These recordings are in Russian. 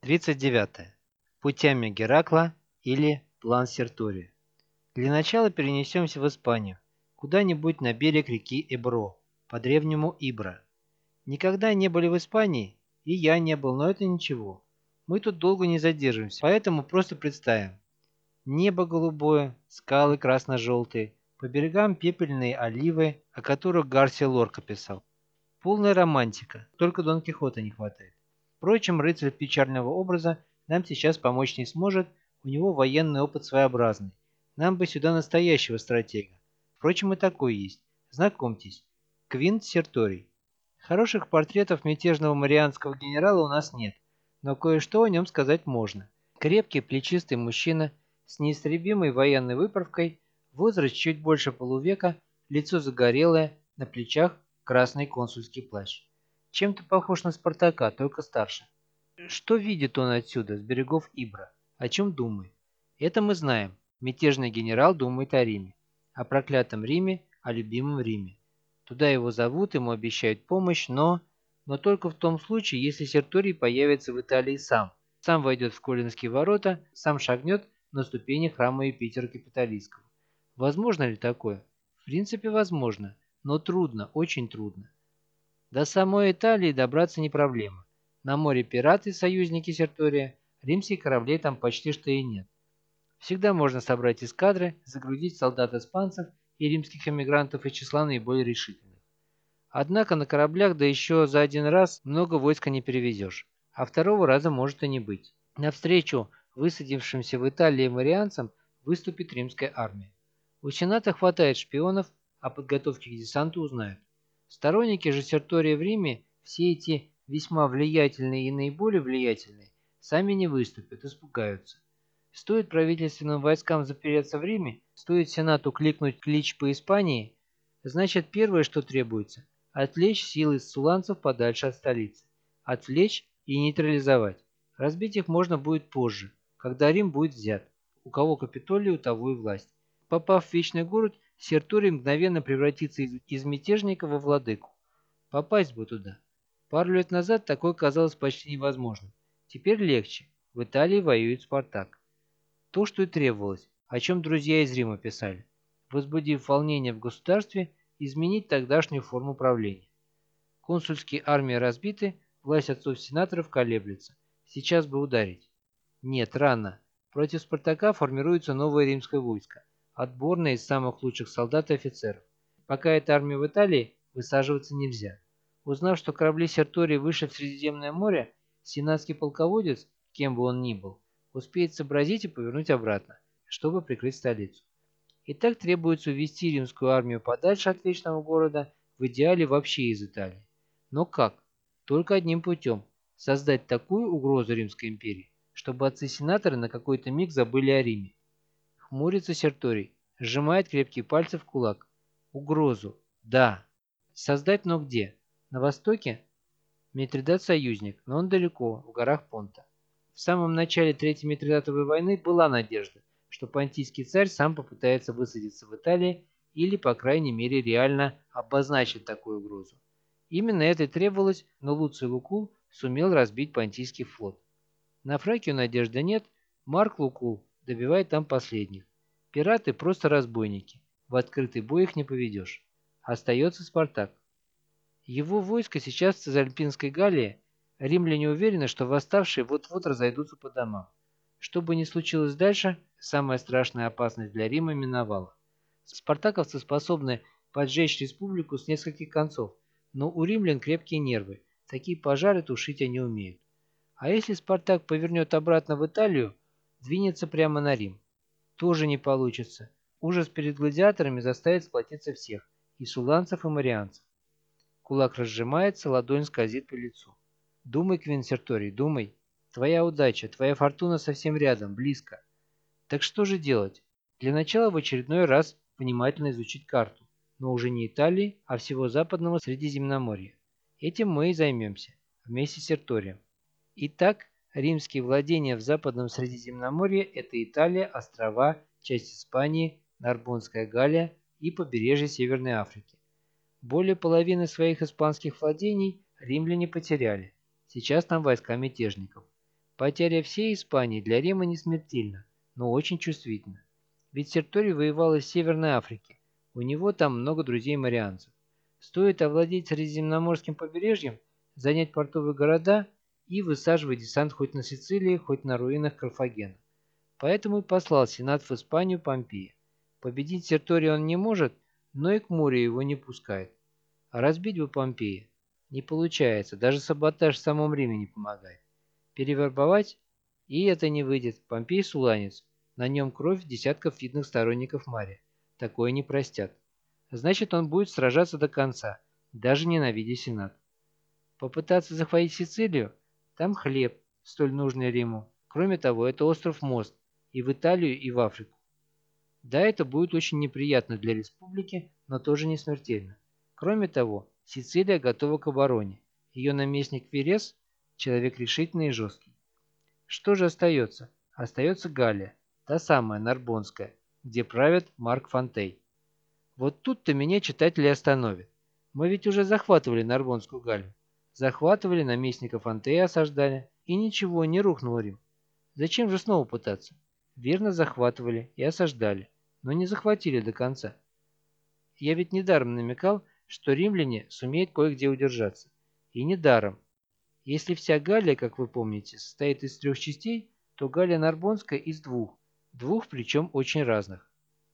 39. Путями Геракла или план Сертория. Для начала перенесемся в Испанию, куда-нибудь на берег реки Эбро, по-древнему Ибра. Никогда не были в Испании, и я не был, но это ничего. Мы тут долго не задержимся, поэтому просто представим. Небо голубое, скалы красно-желтые, по берегам пепельные оливы, о которых Гарсия Лорка писал. Полная романтика, только Дон Кихота не хватает. Впрочем, рыцарь печального образа нам сейчас помочь не сможет, у него военный опыт своеобразный. Нам бы сюда настоящего стратега. Впрочем, и такой есть. Знакомьтесь, Квинт Серторий. Хороших портретов мятежного марианского генерала у нас нет, но кое-что о нем сказать можно. Крепкий, плечистый мужчина с неистребимой военной выправкой, возраст чуть больше полувека, лицо загорелое, на плечах красный консульский плащ. Чем-то похож на Спартака, только старше. Что видит он отсюда, с берегов Ибра? О чем думает? Это мы знаем. Мятежный генерал думает о Риме. О проклятом Риме, о любимом Риме. Туда его зовут, ему обещают помощь, но только в том случае, если Серторий появится в Италии сам. Сам войдет в Колинские ворота, сам шагнет на ступени храма Юпитера Капитолийского. Возможно ли такое? В принципе, возможно, но трудно, очень трудно. До самой Италии добраться не проблема. На море пираты, союзники Сертория, римских кораблей там почти что и нет. Всегда можно собрать эскадры, загрузить солдат испанцев и римских эмигрантов из числа наиболее решительных. Однако на кораблях, да еще за один раз, много войска не перевезешь, а второго раза может и не быть. Навстречу высадившимся в Италии марианцам выступит римская армия. У Сената хватает шпионов, о подготовке к десанту узнают. Сторонники же Сертория в Риме, все эти весьма влиятельные и наиболее влиятельные, сами не выступят, испугаются. Стоит правительственным войскам запереться в Риме, стоит Сенату кликнуть клич по Испании, значит первое, что требуется – отвлечь силы ссуланцев подальше от столицы. Отвлечь и нейтрализовать. Разбить их можно будет позже, когда Рим будет взят. У кого Капитолий, у того и власть. Попав в Вечный город, Серторий мгновенно превратится из мятежника во владыку. Попасть бы туда. Пару лет назад такое казалось почти невозможным. Теперь легче. В Италии воюет Спартак. То, что и требовалось, о чем друзья из Рима писали. Возбудив волнение в государстве, изменить тогдашнюю форму правления. Консульские армии разбиты, власть отцов-сенаторов колеблется. Сейчас бы ударить. Нет, рано. Против Спартака формируется новое римское войско, отборное из самых лучших солдат и офицеров. Пока эта армия в Италии, высаживаться нельзя. Узнав, что корабли Сертории вышли в Средиземное море, сенатский полководец, кем бы он ни был, успеет сообразить и повернуть обратно, чтобы прикрыть столицу. Итак, требуется увести римскую армию подальше от Вечного города, в идеале вообще из Италии. Но как? Только одним путем – создать такую угрозу Римской империи, чтобы отцы-сенаторы на какой-то миг забыли о Риме. Хмурится Серторий, сжимает крепкие пальцы в кулак. Угрозу. Да. Создать, но где? На востоке? Митридат союзник, но он далеко, в горах Понта. В самом начале Третьей Митридатовой войны была надежда, что понтийский царь сам попытается высадиться в Италии или, по крайней мере, реально обозначить такую угрозу. Именно это и требовалось, но Луций Лукул сумел разбить понтийский флот. На Фракию надежды нет, Марк Лукул добивает там последних. Пираты просто разбойники, в открытый бой их не поведешь. Остается Спартак. Его войско сейчас в Цезальпинской Галлии. Римляне уверены, что восставшие вот-вот разойдутся по домам. Что бы ни случилось дальше, самая страшная опасность для Рима миновала. Спартаковцы способны поджечь республику с нескольких концов, но у римлян крепкие нервы, такие пожары тушить они умеют. А если Спартак повернет обратно в Италию, двинется прямо на Рим? Тоже не получится. Ужас перед гладиаторами заставит сплотиться всех, и суланцев, и марианцев. Кулак разжимается, ладонь скользит по лицу. Думай, Квинт Серторий, думай. Твоя удача, твоя фортуна совсем рядом, близко. Так что же делать? Для начала в очередной раз внимательно изучить карту, но уже не Италии, а всего западного Средиземноморья. Этим мы и займемся, вместе с Серторием. Итак, римские владения в западном Средиземноморье – это Италия, острова, часть Испании, Нарбонская Галлия и побережье Северной Африки. Более половины своих испанских владений римляне потеряли. Сейчас там войска мятежников. Потеря всей Испании для Рима не смертельна, но очень чувствительна. Ведь Серторий воевал из Северной Африки. У него там много друзей-марианцев. Стоит овладеть Средиземноморским побережьем, занять портовые города и высаживать десант хоть на Сицилии, хоть на руинах Карфагена. Поэтому и послал Сенат в Испанию Помпея. Победить Сертория он не может, но и к морю его не пускает. А разбить бы Помпея не получается, даже саботаж в самом Риме не помогает. Перевербовать и это не выйдет. Помпей суланец. На нем кровь десятков видных сторонников Мария. Такое не простят. Значит, он будет сражаться до конца, даже ненавидя Сенат. Попытаться захватить Сицилию? Там хлеб, столь нужный Риму. Кроме того, это остров Мост и в Италию, и в Африку. Да, это будет очень неприятно для республики, но тоже не смертельно. Кроме того, Сицилия готова к обороне. Ее наместник Верес – человек решительный и жесткий. Что же остается? Остается Галлия, та самая Нарбонская, где правит Марк Фонтей. Вот тут-то меня читатели остановят. Мы ведь уже захватывали Нарбонскую Галлию. Захватывали, наместника Фонтея осаждали, и ничего, не рухнул Рим. Зачем же снова пытаться? Верно захватывали и осаждали, но не захватили до конца. Я ведь недаром намекал, что римляне сумеют кое-где удержаться. И недаром. Если вся Галлия, как вы помните, состоит из 3 частей, то Галлия Нарбонская из двух. Двух, причем очень разных.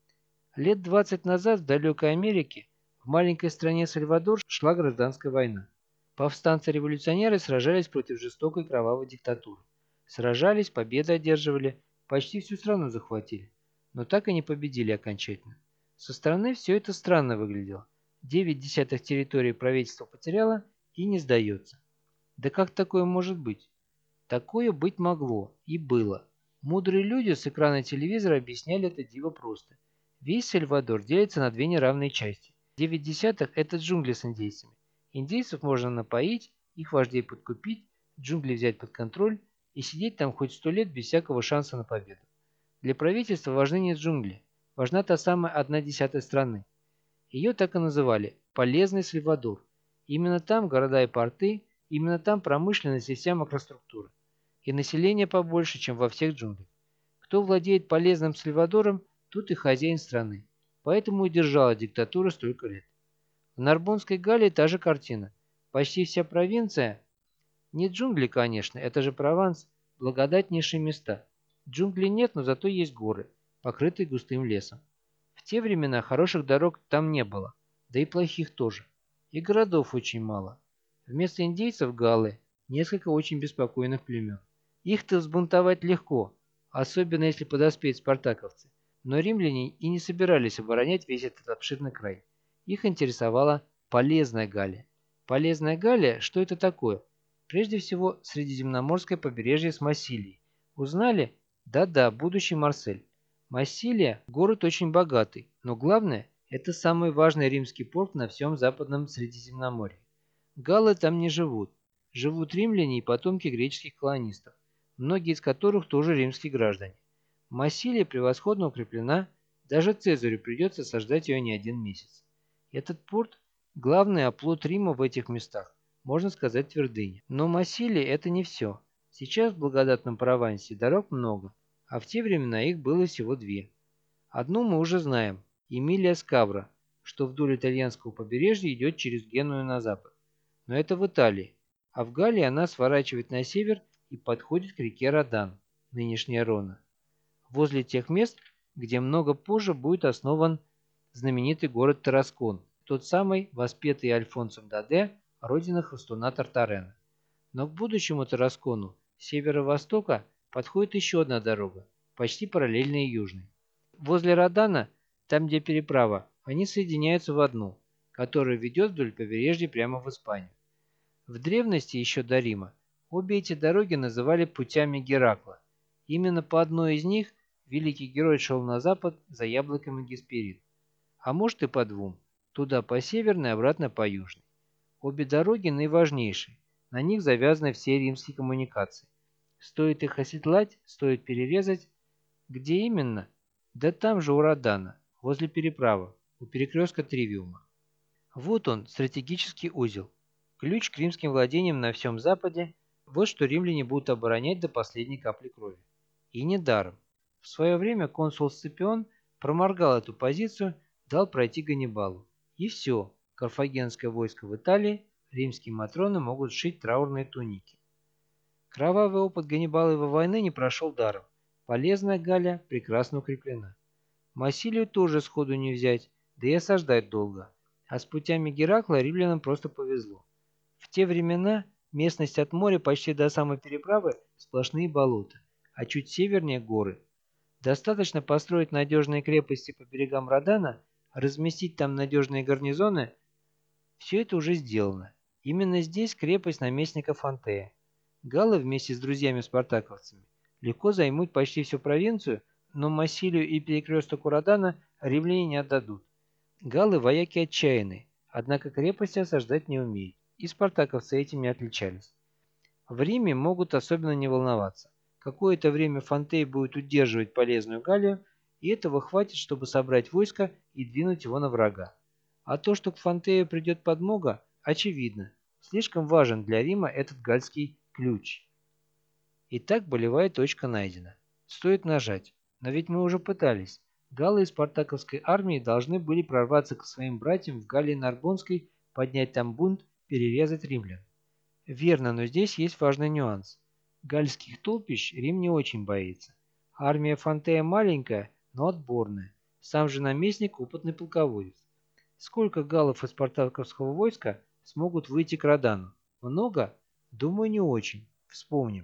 Лет 20 назад в далекой Америке в маленькой стране Сальвадор шла гражданская война. Повстанцы-революционеры сражались против жестокой кровавой диктатуры. Сражались, победы одерживали, почти всю страну захватили. Но так и не победили окончательно. Со стороны все это странно выглядело. 9 десятых территории правительство потеряло и не сдается. Да как такое может быть? Такое быть могло и было. Мудрые люди с экрана телевизора объясняли это диво просто. Весь Сальвадор делится на две неравные части. 9 десятых – это джунгли с индейцами. Индейцев можно напоить, их вождей подкупить, джунгли взять под контроль и сидеть там хоть 100 лет без всякого шанса на победу. Для правительства важны не джунгли, важна та самая 1/10 страны. Ее так и называли – полезный Сальвадор. Именно там города и порты, именно там промышленность и вся макроструктура. И население побольше, чем во всех джунглях. Кто владеет полезным Сальвадором, тот и хозяин страны. Поэтому и держала диктатура столько лет. В Нарбонской Галлии та же картина. Почти вся провинция, не джунгли, конечно, это же Прованс, благодатнейшие места. Джунглей нет, но зато есть горы, покрытые густым лесом. В те времена хороших дорог там не было, да и плохих тоже. И городов очень мало. Вместо индейцев галлы, несколько очень беспокойных племен. Их-то взбунтовать легко, особенно если подоспеют спартаковцы. Но римляне и не собирались оборонять весь этот обширный край. Их интересовала полезная Галлия. Полезная Галлия, что это такое? Прежде всего, Средиземноморское побережье с Массилией. Узнали? Да-да, будущий Марсель. Массилия – город очень богатый, но главное – это самый важный римский порт на всем западном Средиземноморье. Галлы там не живут. Живут римляне и потомки греческих колонистов, многие из которых тоже римские граждане. Массилия превосходно укреплена, даже Цезарю придется сождать ее не один месяц. Этот порт – главный оплот Рима в этих местах, можно сказать, твердыня. Но Массилия – это не все. Сейчас в благодатном Провансе дорог много, а в те времена их было всего две. Одну мы уже знаем – Эмилия Скавра, что вдоль итальянского побережья идет через Геную на запад. Но это в Италии, а в Галлии она сворачивает на север и подходит к реке Родан, нынешняя Рона, возле тех мест, где много позже будет основан знаменитый город Тараскон, тот самый, воспетый Альфонсом Даде, родина Хвостуна Тартарена. Но к будущему Тараскону с северо-востока подходит еще одна дорога, почти параллельная южной. Возле Родана, там где переправа, они соединяются в одну, которая ведет вдоль побережья прямо в Испанию. В древности, еще до Рима, обе эти дороги называли путями Геракла. Именно по одной из них великий герой шел на запад за яблоками Гесперид. А может и по двум, туда по северной, обратно по южной. Обе дороги наиважнейшие, на них завязаны все римские коммуникации. Стоит их оседлать, стоит перерезать. Где именно? Да там же у Родана, возле переправы, у перекрестка Тривиума. Вот он, стратегический узел. Ключ к римским владениям на всем Западе, Вот что римляне будут оборонять до последней капли крови. И недаром. В свое время консул Сципион проморгал эту позицию, дал пройти Ганнибалу. И все, карфагенское войско в Италии, римские матроны могут сшить траурные туники. Кровавый опыт Ганнибаловой войны не прошел даром. Полезная Галля прекрасно укреплена. Массилию тоже сходу не взять, да и осаждать долго. А с путями Геракла римлянам просто повезло. В те времена местность от моря почти до самой переправы сплошные болота, а чуть севернее горы. Достаточно построить надежные крепости по берегам Родана, разместить там надежные гарнизоны. Все это уже сделано. Именно здесь крепость наместника Фонтея. Галлы вместе с друзьями-спартаковцами легко займут почти всю провинцию, но Массилию и перекресток Родана римляне не отдадут. Галлы вояки отчаянные, однако крепости осаждать не умеют, и спартаковцы этим не отличались. В Риме могут особенно не волноваться. Какое-то время Фонтей будет удерживать полезную Галлию, и этого хватит, чтобы собрать войско и двинуть его на врага. А то, что к Фонтею придет подмога, очевидно. Слишком важен для Рима этот гальский ключ. Итак, болевая точка найдена. Стоит нажать. Но ведь мы уже пытались. Галлы из спартаковской армии должны были прорваться к своим братьям в Галлии Нарбонской, поднять там бунт, перерезать римлян. Верно, но здесь есть важный нюанс. Гальских толпищ Рим не очень боится. Армия Фонтея маленькая, но отборная. Сам же наместник опытный полководец. Сколько галлов из спартаковского войска смогут выйти к Родану? Много? Думаю, не очень. Вспомним.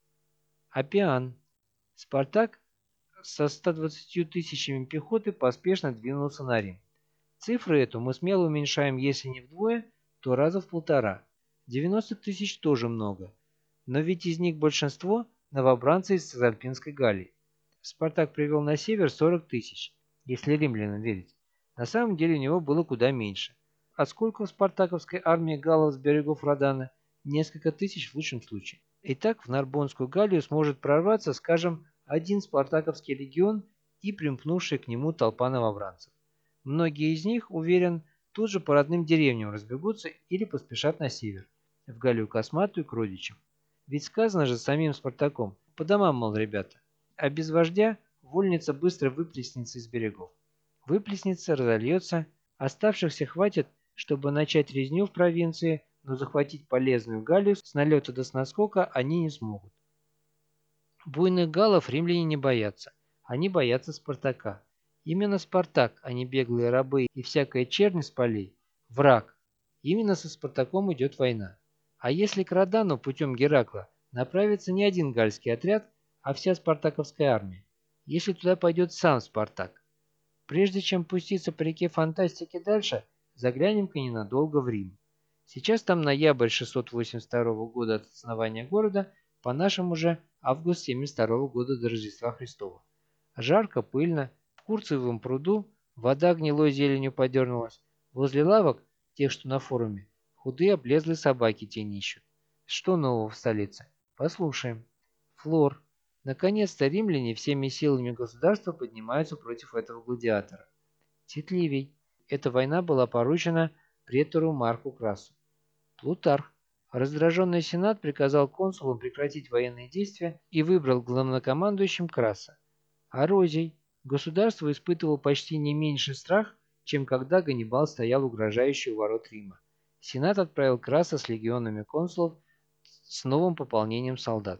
Аппиан. Спартак со 120 тысячами пехоты поспешно двинулся на Рим. Цифру эту мы смело уменьшаем, если не вдвое, то раза в полтора. 90 тысяч тоже много. Но ведь из них большинство – новобранцы из Цезальпинской Галлии. Спартак привел на север 40 тысяч, если римлянам верить. На самом деле у него было куда меньше. А сколько в спартаковской армии галлов с берегов Родана? Несколько тысяч в лучшем случае. Итак, в Нарбонскую Галлию сможет прорваться, скажем, один спартаковский легион и примкнувшая к нему толпа новобранцев. Многие из них, уверен, тут же по родным деревням разбегутся или поспешат на север, в Галлию Косматую к родичам. Ведь сказано же самим Спартаком, по домам, мол, ребята. А без вождя вольница быстро выплеснется из берегов. Выплеснется, разольется, оставшихся хватит, чтобы начать резню в провинции, но захватить полезную Галлию с налета до наскока они не смогут. Буйных галлов римляне не боятся, они боятся Спартака. Именно Спартак, а не беглые рабы и всякая чернь с полей, враг. Именно со Спартаком идет война. А если к Родану путем Геракла направится не один гальский отряд, а вся спартаковская армия? Если туда пойдет сам Спартак? Прежде чем пуститься по реке фантастики дальше, заглянем-ка ненадолго в Рим. Сейчас там ноябрь 682 года от основания города, по нашему же август 72 года до Рождества Христова. Жарко, пыльно, в Курцевом пруду вода гнилой зеленью подернулась. Возле лавок, тех, что на форуме, худые облезлые собаки тень ищут. Что нового в столице? Послушаем. Флор. Наконец-то римляне всеми силами государства поднимаются против этого гладиатора. Тит Ливий. Эта война была поручена претору Марку Красу. Плутарх. Раздраженный сенат приказал консулам прекратить военные действия и выбрал главнокомандующим Краса. Арозий. Государство испытывало почти не меньший страх, чем когда Ганнибал стоял угрожающий у ворот Рима. Сенат отправил Краса с легионами консулов с новым пополнением солдат.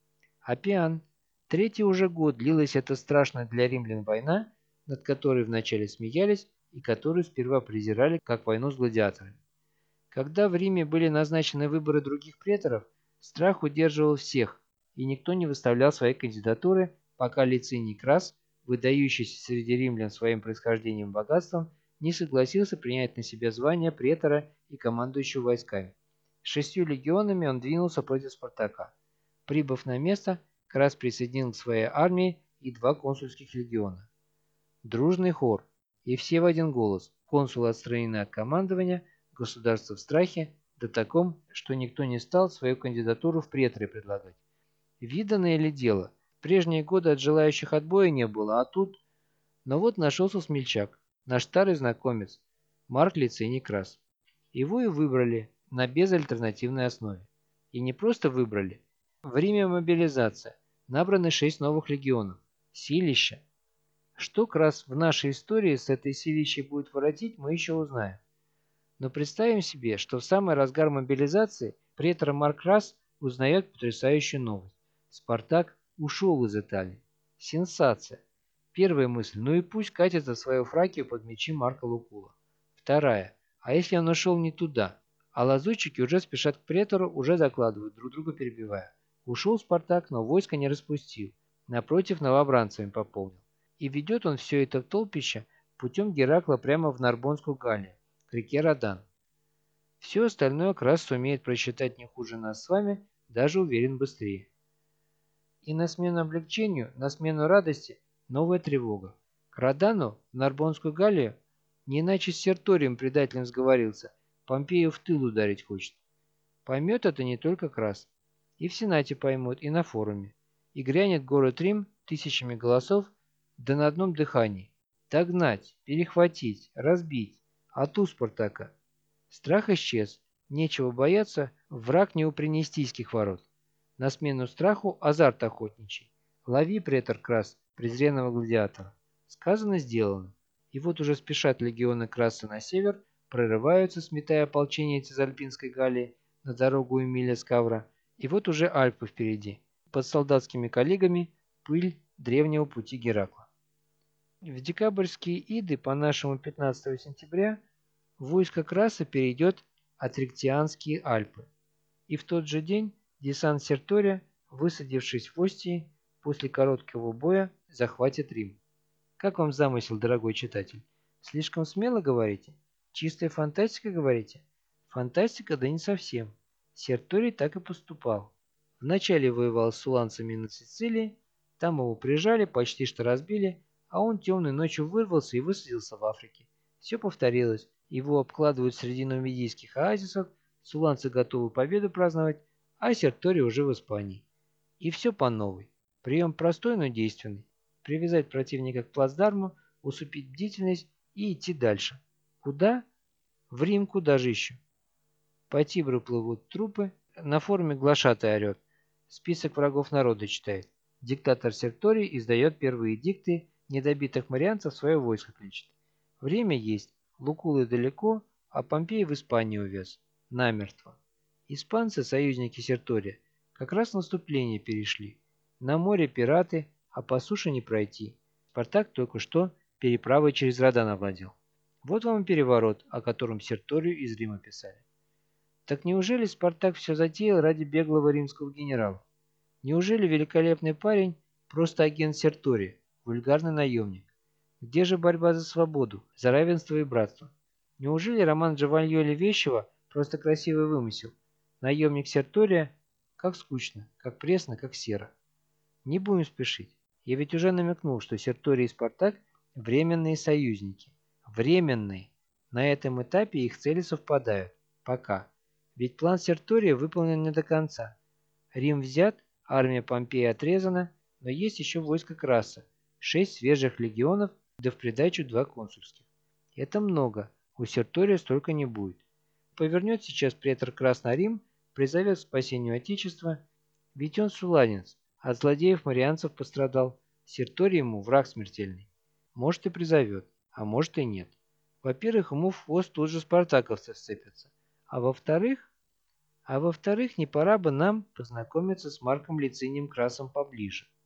Аппиан. Третий уже год длилась эта страшная для римлян война, над которой вначале смеялись и которую сперва презирали как войну с гладиаторами. Когда в Риме были назначены выборы других преторов, страх удерживал всех, и никто не выставлял своей кандидатуры, пока Лициний Крас, выдающийся среди римлян своим происхождением и богатством, не согласился принять на себя звание претора и командующего войсками. С 6 легионами он двинулся против Спартака. Прибыв на место, Крас присоединил к своей армии и 2 консульских легиона. Дружный хор, и все в один голос. Консулы отстранены от командования, государство в страхе, до таком, что никто не стал свою кандидатуру в преторы предлагать. Виданное ли дело? В прежние годы от желающих отбоя не было, а тут... Но вот нашелся смельчак, наш старый знакомец, Марк Лициний Крас. Его и выбрали на безальтернативной основе. И не просто выбрали. В Риме мобилизация. Набраны 6 новых легионов. Силища. Что Крас в нашей истории с этой силищей будет воротить, мы еще узнаем. Но представим себе, что в самый разгар мобилизации претор Марк Крас узнает потрясающую новость. Спартак ушел из Италии. Сенсация. Первая мысль: ну и пусть катится в свою Фракию под мечи Марка Лукула. Вторая: а если он ушел не туда? А лазутчики уже спешат к претору, уже докладывают, друг друга перебивая. Ушел Спартак, но войско не распустил. Напротив, новобранцами пополнил. И ведет он все это в толпище путем Геракла прямо в Нарбонскую Галлию, к реке Родан. Все остальное Крас сумеет просчитать не хуже нас с вами, даже уверен быстрее. И на смену облегчению, на смену радости, новая тревога. К Родану, в Нарбонскую Галлию, не иначе с Серторием предателем сговорился, Помпею в тыл ударить хочет. Поймет это не только Крас. И в Сенате поймут, и на форуме. И грянет город Рим тысячами голосов, да на одном дыхании. Догнать, перехватить, разбить. А ту Спартака. Страх исчез. Нечего бояться, враг не у Пренестийских ворот. На смену страху азарт охотничий. Лови, претор Крас, презренного гладиатора. Сказано, сделано. И вот уже спешат легионы Краса на север, прорываются, сметая ополчение Цезальпинской Галлии на дорогу Эмиля Скавра, и вот уже Альпы впереди. Под солдатскими коллегами пыль древнего пути Геракла. В декабрьские иды по нашему 15 сентября войско Краса перейдет Атриктианские Альпы. И в тот же день десант Сертория, высадившись в Остии, после короткого боя захватит Рим. Как вам замысел, дорогой читатель? Слишком смело говорите? Чистая фантастика говорите? Фантастика, да не совсем. Серторий так и поступал. Вначале воевал с суланцами на Сицилии, там его прижали, почти что разбили, а он темной ночью вырвался и высадился в Африке. Все повторилось. Его обкладывают среди нумидийских оазисов, суланцы готовы победу праздновать, а Серторий уже в Испании. И все по новой. Прием простой, но действенный. Привязать противника к плацдарму, усыпить бдительность и идти дальше. Куда? В Рим, куда же еще? По Тибру плывут трупы, на форуме глашатай орет. Список врагов народа читает. Диктатор Серторий издает первые эдикты, недобитых марианцев в свое войско кличет. Время есть, Лукулы далеко, а Помпей в Испанию увез. Намертво. Испанцы, союзники Сертория, как раз в наступление перешли. На море пираты, а по суше не пройти. Спартак только что переправой через Родан овладел. Вот вам и переворот, о котором Серторию из Рима писали. Так неужели Спартак все затеял ради беглого римского генерала? Неужели великолепный парень просто агент Сертория, вульгарный наемник? Где же борьба за свободу, за равенство и братство? Неужели роман Джованьоли Вещего просто красивый вымысел? Наемник Сертория, как скучно, как пресно, как серо. Не будем спешить. Я ведь уже намекнул, что Серторий и Спартак – временные союзники. Временные. На этом этапе их цели совпадают. Пока. Ведь план Сертория выполнен не до конца. Рим взят, армия Помпея отрезана, но есть еще войско Краса, 6 свежих легионов, да в придачу 2 консульских. Это много, у Сертория столько не будет. Повернет сейчас претор Крас на Рим, призовет к спасению Отечества, ведь он суланец, от злодеев-марианцев пострадал, Серторий ему враг смертельный. Может и призовет, а может и нет. Во-первых, ему в хвост тут же спартаковцы сцепятся, а во-вторых, не пора бы нам познакомиться с Марком Лицинием Красом поближе.